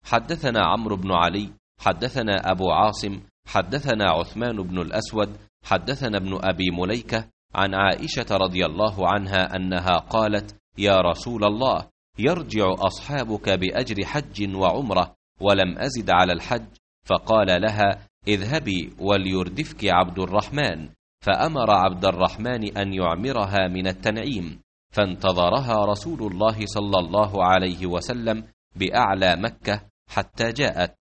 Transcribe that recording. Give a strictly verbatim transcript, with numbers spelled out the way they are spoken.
حدثنا عمرو بن علي حدثنا أبو عاصم حدثنا عثمان بن الأسود حدثنا ابن أبي مليكة عن عائشة رضي الله عنها أنها قالت: يا رسول الله، يرجع أصحابك بأجر حج وعمرة ولم أزد على الحج، فقال لها: اذهبي وليردفك عبد الرحمن، فأمر عبد الرحمن أن يعمرها من التنعيم، فانتظرها رسول الله صلى الله عليه وسلم بأعلى مكة حتى جاءت،